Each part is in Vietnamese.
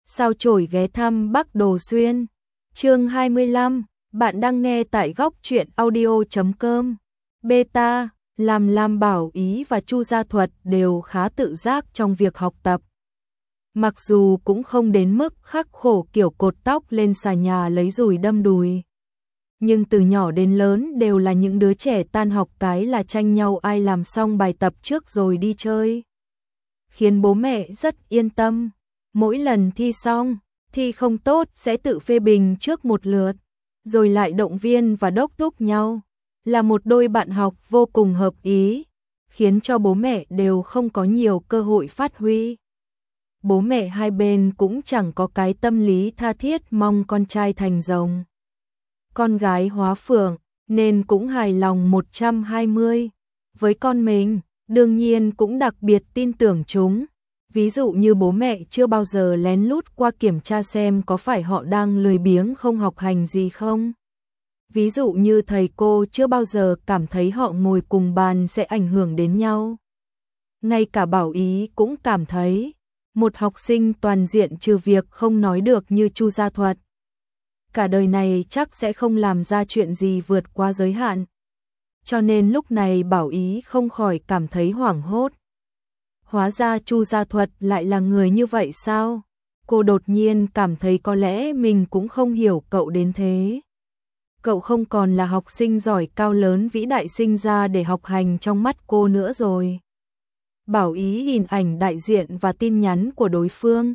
Sao chổi ghé thăm Bắc Đồ Xuyên. Chương 25, bạn đang nghe tại góc truyện audio.com. Beta, làm Bảo Ý và Chu Gia Thuật đều khá tự giác trong việc học tập. Mặc dù cũng không đến mức khắc khổ kiểu cột tóc lên xà nhà lấy dùi đâm đùi. Nhưng từ nhỏ đến lớn đều là những đứa trẻ tan học cái là tranh nhau ai làm xong bài tập trước rồi đi chơi. Khiến bố mẹ rất yên tâm. Mỗi lần thi xong, thi không tốt sẽ tự phê bình trước một lượt, rồi lại động viên và đốc thúc nhau. Là một đôi bạn học vô cùng hợp ý, khiến cho bố mẹ đều không có nhiều cơ hội phát huy. Bố mẹ hai bên cũng chẳng có cái tâm lý tha thiết mong con trai thành rồng, con gái hóa phượng, nên cũng hài lòng 120. Với con mình, đương nhiên cũng đặc biệt tin tưởng chúng. Ví dụ như bố mẹ chưa bao giờ lén lút qua kiểm tra xem có phải họ đang lười biếng không học hành gì không. Ví dụ như thầy cô chưa bao giờ cảm thấy họ ngồi cùng bàn sẽ ảnh hưởng đến nhau. Ngay cả Bảo Ý cũng cảm thấy, một học sinh toàn diện trừ việc không nói được như Chu Gia Thuật, cả đời này chắc sẽ không làm ra chuyện gì vượt qua giới hạn. Cho nên lúc này Bảo Ý không khỏi cảm thấy hoảng hốt. Hóa ra Chu Gia Thuật lại là người như vậy sao? Cô đột nhiên cảm thấy có lẽ mình cũng không hiểu cậu đến thế. Cậu không còn là học sinh giỏi cao lớn vĩ đại sinh ra để học hành trong mắt cô nữa rồi. Bảo Ý nhìn ảnh đại diện và tin nhắn của đối phương.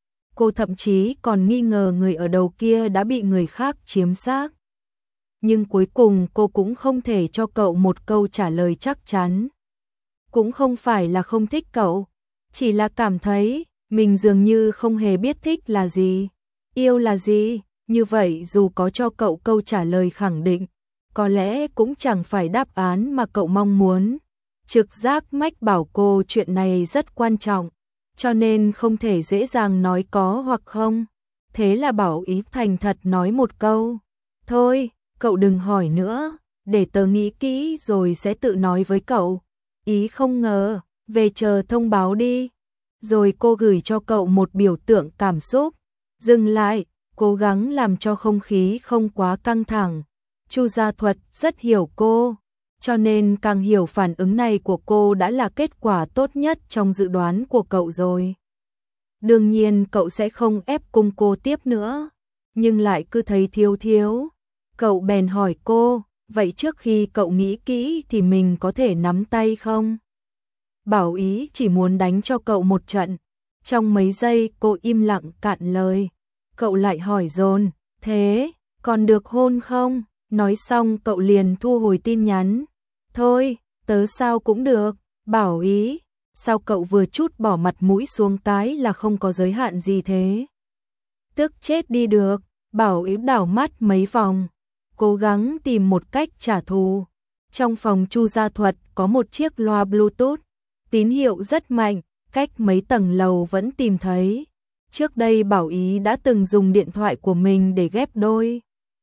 Cô thậm chí còn nghi ngờ người ở đầu kia đã bị người khác chiếm xác. Nhưng cuối cùng cô cũng không thể cho cậu một câu trả lời chắc chắn. Cũng không phải là không thích cậu, chỉ là cảm thấy mình dường như không hề biết thích là gì, yêu là gì. Như vậy dù có cho cậu câu trả lời khẳng định, có lẽ cũng chẳng phải đáp án mà cậu mong muốn. Trực giác mách bảo cô chuyện này rất quan trọng, cho nên không thể dễ dàng nói có hoặc không. Thế là Bảo Ý thành thật nói một câu: thôi, cậu đừng hỏi nữa, để tớ nghĩ kỹ rồi sẽ tự nói với cậu. Ý không ngờ, về chờ thông báo đi. Rồi cô gửi cho cậu một biểu tượng cảm xúc. Dừng lại, cố gắng làm cho không khí không quá căng thẳng. Chu Gia Thuật rất hiểu cô, cho nên càng hiểu phản ứng này của cô đã là kết quả tốt nhất trong dự đoán của cậu rồi. Đương nhiên cậu sẽ không ép cung cô tiếp nữa, nhưng lại cứ thấy thiếu. Cậu bèn hỏi cô, vậy trước khi cậu nghĩ kỹ thì mình có thể nắm tay không? Bảo Ý chỉ muốn đánh cho cậu một trận. Trong mấy giây cô im lặng cạn lời. Cậu lại hỏi dồn, thế, còn được hôn không? Nói xong cậu liền thu hồi tin nhắn. Thôi, tớ sao cũng được. Bảo Ý, sao cậu vừa chút bỏ mặt mũi xuống cái là không có giới hạn gì thế? Tức chết đi được. Bảo Ý đảo mắt mấy vòng, cố gắng tìm một cách trả thù. Trong phòng Chu Gia Thuật có một chiếc loa Bluetooth, tín hiệu rất mạnh, cách mấy tầng lầu vẫn tìm thấy. Trước đây Bảo Ý đã từng dùng điện thoại của mình để ghép đôi.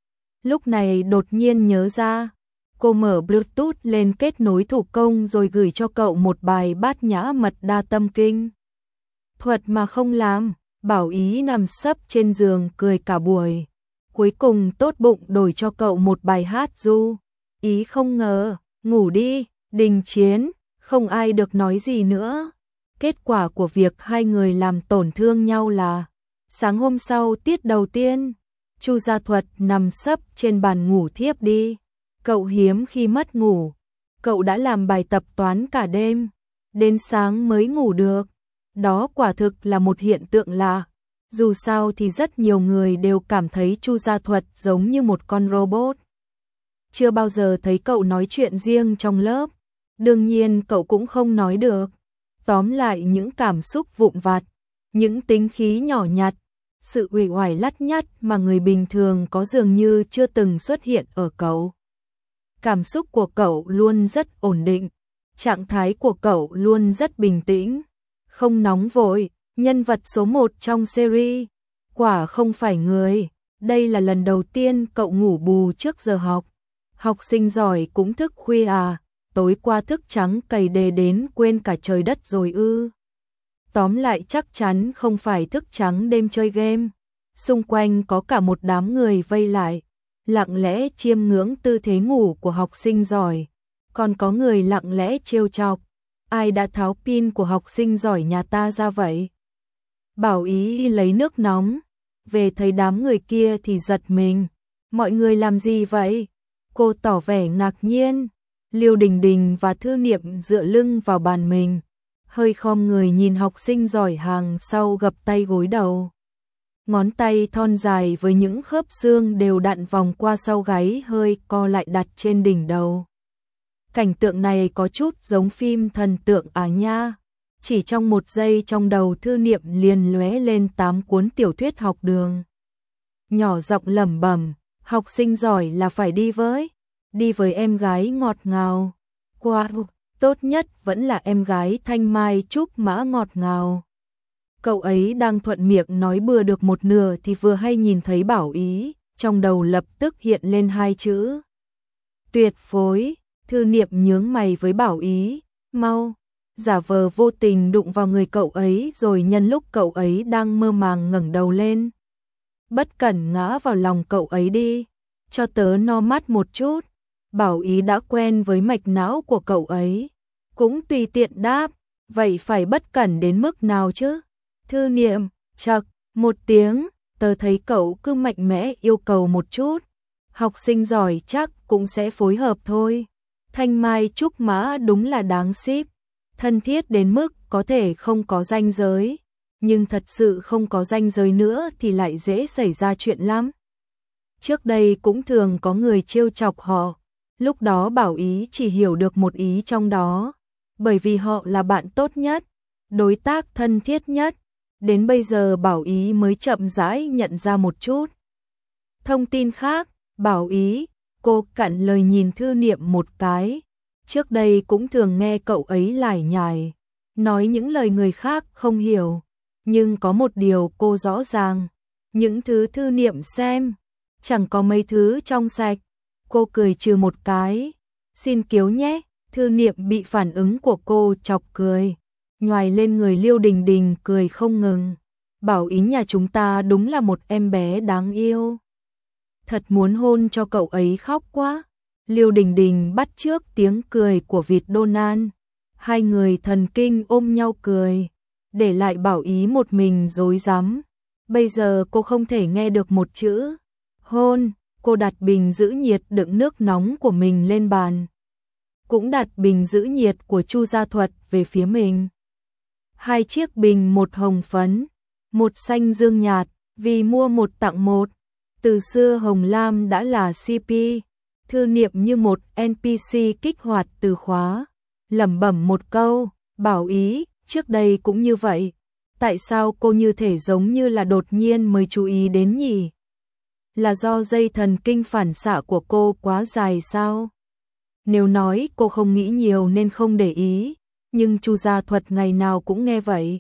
Lúc này đột nhiên nhớ ra, cô mở Bluetooth lên kết nối thủ công rồi gửi cho cậu một bài Bát Nhã Mật Đa Tâm Kinh. Thuật mà không làm, Bảo Ý nằm sấp trên giường cười cả buổi. Cuối cùng tốt bụng đổi cho cậu một bài hát ru. Ý không ngờ, ngủ đi, đình chiến, không ai được nói gì nữa. Kết quả của việc hai người làm tổn thương nhau là, sáng hôm sau tiết đầu tiên, Chu Gia Thuật nằm sấp trên bàn ngủ thiếp đi. Cậu hiếm khi mất ngủ, cậu đã làm bài tập toán cả đêm, đến sáng mới ngủ được. Đó quả thực là một hiện tượng lạ. Dù sao thì rất nhiều người đều cảm thấy Chu Gia Thuật giống như một con robot. Chưa bao giờ thấy cậu nói chuyện riêng trong lớp. Đương nhiên cậu cũng không nói được. Tóm lại những cảm xúc vụn vặt, những tính khí nhỏ nhặt, sự uể oải lắt nhắt mà người bình thường có dường như chưa từng xuất hiện ở cậu. Cảm xúc của cậu luôn rất ổn định, trạng thái của cậu luôn rất bình tĩnh, không nóng vội. Nhân vật số 1 trong series, quả không phải người. Đây là lần đầu tiên cậu ngủ bù trước giờ học. Học sinh giỏi cũng thức khuya à? Tối qua thức trắng cày đề đến quên cả trời đất rồi ư? Tóm lại chắc chắn không phải thức trắng đêm chơi game. Xung quanh có cả một đám người vây lại, lặng lẽ chiêm ngưỡng tư thế ngủ của học sinh giỏi. Còn có người lặng lẽ trêu chọc, ai đã tháo pin của học sinh giỏi nhà ta ra vậy? Bảo Ý lấy nước nóng, về thấy đám người kia thì giật mình. Mọi người làm gì vậy? Cô tỏ vẻ ngạc nhiên. Liêu Đình Đình và Thư Niệm dựa lưng vào bàn mình, hơi khom người nhìn học sinh giỏi hàng sau gập tay gối đầu. Ngón tay thon dài với những khớp xương đều đặn vòng qua sau gáy hơi co lại đặt trên đỉnh đầu. Cảnh tượng này có chút giống phim thần tượng à nha. Chỉ trong một giây trong đầu Thư Niệm liền lóe lên 8 cuốn tiểu thuyết học đường. Nhỏ giọng lẩm bẩm, học sinh giỏi là phải đi với em gái ngọt ngào. Wow, tốt nhất vẫn là em gái Thanh Mai Trúc Mã ngọt ngào. Cậu ấy đang thuận miệng nói bừa được một nửa thì vừa hay nhìn thấy Bảo Ý, trong đầu lập tức hiện lên 2 chữ. Tuyệt phối. Thư Niệm nhướng mày với Bảo Ý, mau, giả vờ vô tình đụng vào người cậu ấy rồi nhân lúc cậu ấy đang mơ màng ngẩng đầu lên. Bất cẩn ngã vào lòng cậu ấy đi, cho tớ no mắt một chút. Bảo Ý đã quen với mạch não của cậu ấy, cũng tùy tiện đáp, vậy phải bất cẩn đến mức nào chứ? Thư Niệm, chậc, một tiếng, tớ thấy cậu cứ mạnh mẽ yêu cầu một chút. Học sinh giỏi chắc cũng sẽ phối hợp thôi. Thanh Mai Trúc Mã đúng là đáng ship, thân thiết đến mức có thể không có ranh giới, nhưng thật sự không có ranh giới nữa thì lại dễ xảy ra chuyện lắm. Trước đây cũng thường có người trêu chọc họ, lúc đó Bảo Ý chỉ hiểu được một ý trong đó, bởi vì họ là bạn tốt nhất, đối tác thân thiết nhất, đến bây giờ Bảo Ý mới chậm rãi nhận ra một chút. Thông tin khác, Bảo Ý, cô cạn lời nhìn Thư Niệm một cái, trước đây cũng thường nghe cậu ấy lải nhải, nói những lời người khác không hiểu, nhưng có một điều cô rõ ràng, những thứ Thư Niệm xem, chẳng có mấy thứ trong sạch. Cô cười trừ một cái, xin kiếu nhé. Thư Niệm bị phản ứng của cô chọc cười, nhoài lên người Liêu Đình Đình cười không ngừng. Bảo Ý nhà chúng ta đúng là một em bé đáng yêu. Thật muốn hôn cho cậu ấy khóc quá. Liêu Đình Đình bắt chước tiếng cười của vịt Donald. Hai người thần kinh ôm nhau cười, để lại Bảo Ý một mình rối rắm. Bây giờ cô không thể nghe được một chữ hôn. Cô đặt bình giữ nhiệt đựng nước nóng của mình lên bàn, cũng đặt bình giữ nhiệt của Chu Gia Thuật về phía mình. 2 chiếc bình, một hồng phấn, một xanh dương nhạt, vì mua một tặng một. Từ xưa Hồng Lam đã là CP. Thư Niệm như một NPC kích hoạt từ khóa, lẩm bẩm một câu, Bảo Ý, trước đây cũng như vậy. Tại sao cô như thể giống như là đột nhiên mới chú ý đến nhỉ? Là do dây thần kinh phản xạ của cô quá dài sao? Nếu nói cô không nghĩ nhiều nên không để ý, nhưng Chu Gia Thuật ngày nào cũng nghe vậy.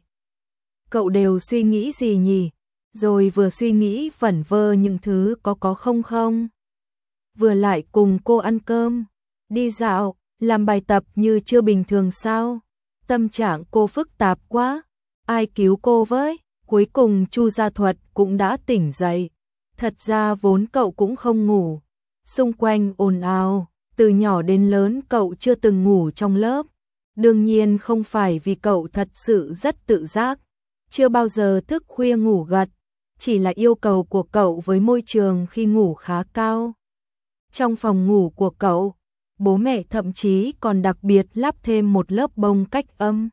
Cậu đều suy nghĩ gì nhỉ? Rồi vừa suy nghĩ vẩn vơ những thứ có không? Vừa lại cùng cô ăn cơm, đi dạo, làm bài tập như chưa bình thường sao? Tâm trạng cô phức tạp quá, ai cứu cô với? Cuối cùng Chu Gia Thuật cũng đã tỉnh dậy. Thật ra vốn cậu cũng không ngủ, xung quanh ồn ào, từ nhỏ đến lớn cậu chưa từng ngủ trong lớp. Đương nhiên không phải vì cậu thật sự rất tự giác, chưa bao giờ thức khuya ngủ gật, chỉ là yêu cầu của cậu với môi trường khi ngủ khá cao. Trong phòng ngủ của cậu, bố mẹ thậm chí còn đặc biệt lắp thêm một lớp bông cách âm.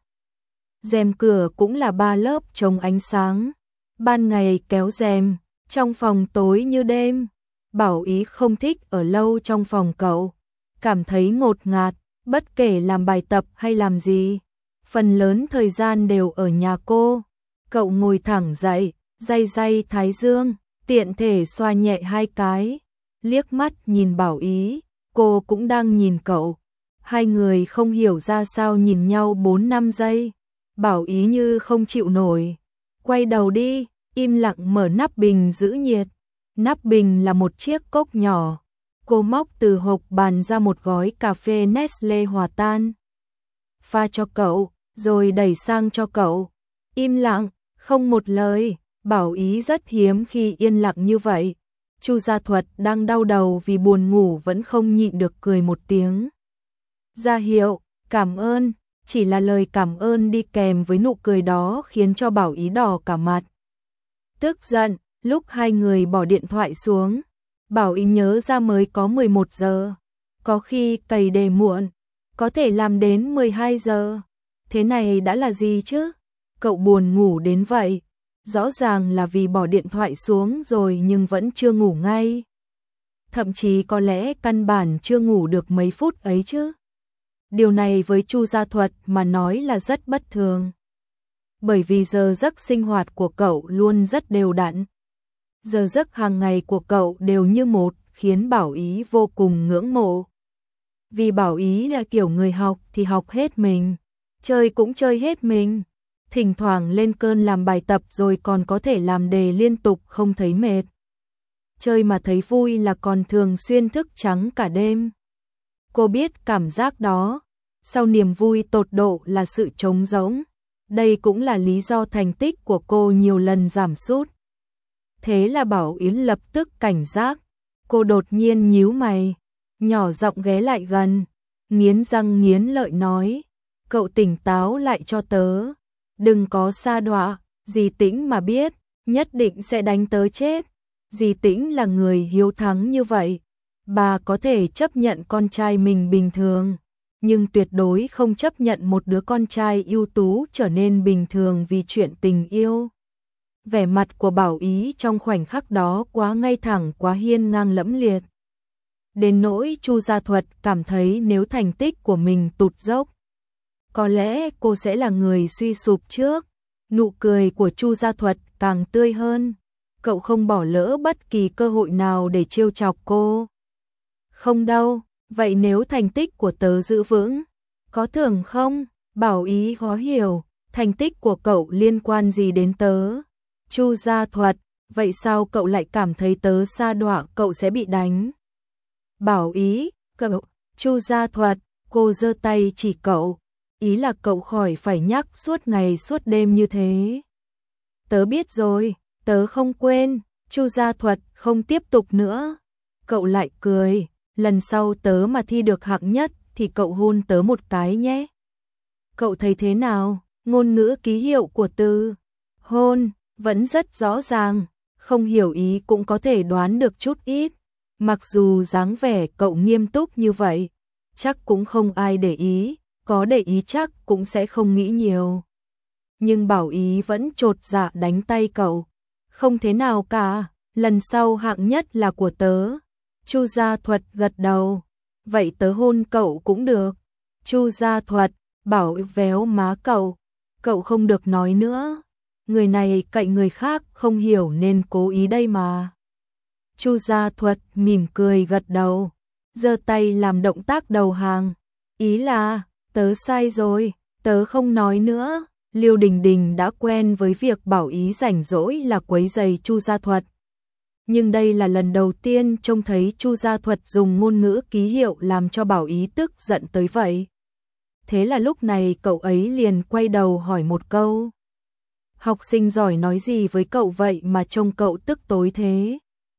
Rèm cửa cũng là 3 lớp chống ánh sáng, ban ngày kéo rèm. Trong phòng tối như đêm, Bảo Ý không thích ở lâu trong phòng cậu, cảm thấy ngột ngạt, bất kể làm bài tập hay làm gì, phần lớn thời gian đều ở nhà cô. Cậu ngồi thẳng dậy, day thái dương, tiện thể xoa nhẹ 2 cái, liếc mắt nhìn Bảo Ý, cô cũng đang nhìn cậu. Hai người không hiểu ra sao nhìn nhau 4-5 giây, Bảo Ý như không chịu nổi, quay đầu đi. Im lặng mở nắp bình giữ nhiệt. Nắp bình là một chiếc cốc nhỏ. Cô móc từ hộp bàn ra một gói cà phê Nestle hòa tan. Pha cho cậu, rồi đẩy sang cho cậu. im lặng, không một lời. Bảo Ý rất hiếm khi yên lặng như vậy. Chu Gia Thuật đang đau đầu vì buồn ngủ vẫn không nhịn được cười một tiếng. Ra hiệu, cảm ơn, chỉ là lời cảm ơn đi kèm với nụ cười đó khiến cho Bảo Ý đỏ cả mặt. Tức giận, lúc hai người bỏ điện thoại xuống, Bảo Ý nhớ ra mới có 11 giờ. Có khi cày đề muộn, có thể làm đến 12 giờ. Thế này đã là gì chứ? Cậu buồn ngủ đến vậy. Rõ ràng là vì bỏ điện thoại xuống rồi nhưng vẫn chưa ngủ ngay. Thậm chí có lẽ căn bản chưa ngủ được mấy phút ấy chứ. Điều này với Chu Gia Thuật mà nói là rất bất thường. Bởi vì giờ giấc sinh hoạt của cậu luôn rất đều đặn. Giờ giấc hàng ngày của cậu đều như một, khiến Bảo Ý vô cùng ngưỡng mộ. Vì Bảo Ý là kiểu người học thì học hết mình, chơi cũng chơi hết mình. Thỉnh thoảng lên cơn làm bài tập rồi còn có thể làm đề liên tục không thấy mệt. Chơi mà thấy vui là còn thường xuyên thức trắng cả đêm. Cô biết cảm giác đó, sau niềm vui tột độ là sự trống rỗng. Đây cũng là lý do thành tích của cô nhiều lần giảm sút. Thế là Bảo Yến lập tức cảnh giác. Cô đột nhiên nhíu mày, nhỏ giọng ghé lại gần, nghiến răng nghiến lợi nói, cậu tỉnh táo lại cho tớ. Đừng có sa đọa, dì Tĩnh mà biết, nhất định sẽ đánh tớ chết. Dì Tĩnh là người hiếu thắng như vậy. Bà có thể chấp nhận con trai mình bình thường, nhưng tuyệt đối không chấp nhận một đứa con trai ưu tú trở nên bình thường vì chuyện tình yêu. Vẻ mặt của Bảo Ý trong khoảnh khắc đó quá ngay thẳng, quá hiên ngang lẫm liệt. Đến nỗi Chu Gia Thuật cảm thấy nếu thành tích của mình tụt dốc, có lẽ cô sẽ là người suy sụp trước. Nụ cười của Chu Gia Thuật càng tươi hơn. Cậu không bỏ lỡ bất kỳ cơ hội nào để trêu chọc cô. Không đâu, vậy nếu thành tích của tớ giữ vững, có thưởng không? Bảo Ý khó hiểu, thành tích của cậu liên quan gì đến tớ? Chu Gia Thuật, vậy sao cậu lại cảm thấy tớ sa đọa cậu sẽ bị đánh? Bảo Ý, cậu, Chu Gia Thuật, cô giơ tay chỉ cậu. Ý là cậu khỏi phải nhắc suốt ngày suốt đêm như thế. Tớ biết rồi, tớ không quên. Chu Gia Thuật không tiếp tục nữa. Cậu lại cười, lần sau tớ mà thi được hạng nhất thì cậu hôn tớ một cái nhé. Cậu thấy thế nào? Ngôn ngữ ký hiệu của từ hôn vẫn rất rõ ràng, không hiểu ý cũng có thể đoán được chút ít. Mặc dù dáng vẻ cậu nghiêm túc như vậy, chắc cũng không ai để ý, có để ý chắc cũng sẽ không nghĩ nhiều. Nhưng Bảo Ý vẫn chột dạ đánh tay cậu. Không thế nào cả, lần sau hạng nhất là của tớ. Chu Gia Thuật gật đầu. Vậy tớ hôn cậu cũng được. Chu Gia Thuật, Bảo véo má cậu. Cậu không được nói nữa. Người này cậy người khác không hiểu nên cố ý đây mà. Chu Gia Thuật mỉm cười gật đầu, giơ tay làm động tác đầu hàng. Ý là, tớ sai rồi, tớ không nói nữa. Liêu Đình Đình đã quen với việc Bảo Ý rảnh rỗi là quấy rầy Chu Gia Thuật. Nhưng đây là lần đầu tiên trông thấy Chu Gia Thuật dùng ngôn ngữ ký hiệu làm cho Bảo Ý tức giận tới vậy. Thế là lúc này cậu ấy liền quay đầu hỏi một câu. Học sinh giỏi nói gì với cậu vậy mà trông cậu tức tối thế?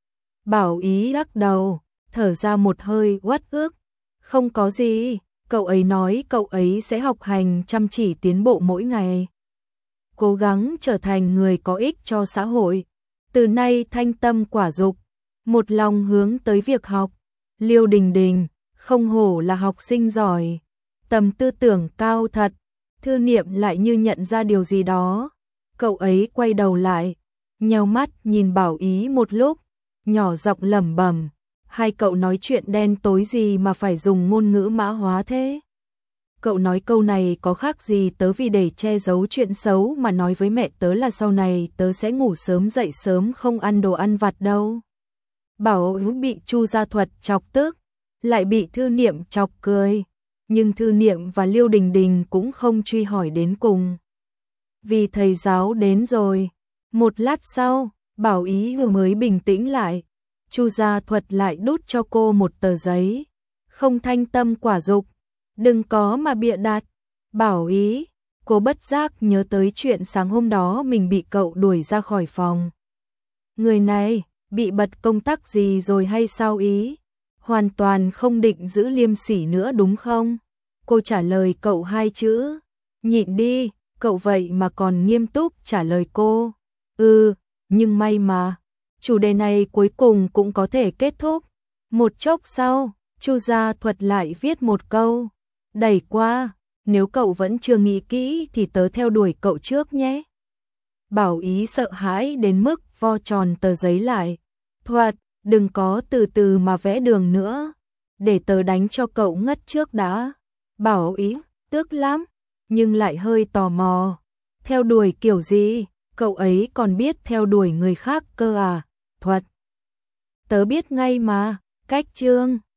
Bảo Ý lắc đầu, thở ra một hơi uất ức. Không có gì, cậu ấy nói cậu ấy sẽ học hành chăm chỉ tiến bộ mỗi ngày. Cố gắng trở thành người có ích cho xã hội. Từ nay thanh tâm quả dục, một lòng hướng tới việc học. Liêu Đình Đình, không hổ là học sinh giỏi. Tầm tư tưởng cao thật. Thư Niệm lại như nhận ra điều gì đó. Cậu ấy quay đầu lại, nheo mắt nhìn Bảo Ý một lúc, nhỏ giọng lẩm bẩm, hai cậu nói chuyện đen tối gì mà phải dùng ngôn ngữ mã hóa thế? Cậu nói câu này có khác gì tớ vì để che giấu chuyện xấu mà nói với mẹ tớ là sau này tớ sẽ ngủ sớm dậy sớm không ăn đồ ăn vặt đâu. Bảo Ý bị Chu Gia Thuật chọc tức, lại bị Thư Niệm chọc cười, nhưng Thư Niệm và Liêu Đình Đình cũng không truy hỏi đến cùng. Vì thầy giáo đến rồi. Một lát sau, Bảo Ý vừa mới bình tĩnh lại, Chu Gia Thuật lại đút cho cô một tờ giấy. Không thanh tâm quả dục, đừng có mà bịa đặt. Bảo Ý, Cô bất giác nhớ tới chuyện sáng hôm đó mình bị cậu đuổi ra khỏi phòng. Người này, bị bật công tắc gì rồi hay sao ý? Hoàn toàn không định giữ liêm sỉ nữa đúng không? Cô trả lời cậu 2 chữ. Nhịn đi, cậu vậy mà còn nghiêm túc trả lời cô. Nhưng may mà, chủ đề này cuối cùng cũng có thể kết thúc. Một chốc sau, Chu Gia Thuật lại viết một câu. Đẩy qua, nếu cậu vẫn chưa nghĩ kỹ thì tớ theo đuổi cậu trước nhé. Bảo Ý sợ hãi đến mức vo tròn tờ giấy lại. Thuật, đừng có từ từ mà vẽ đường nữa. Để tớ đánh cho cậu ngất trước đã. Bảo Ý, tức lắm, nhưng lại hơi tò mò. Theo đuổi kiểu gì? Cậu ấy còn biết theo đuổi người khác cơ à? Thuật, tớ biết ngay mà, cách chương.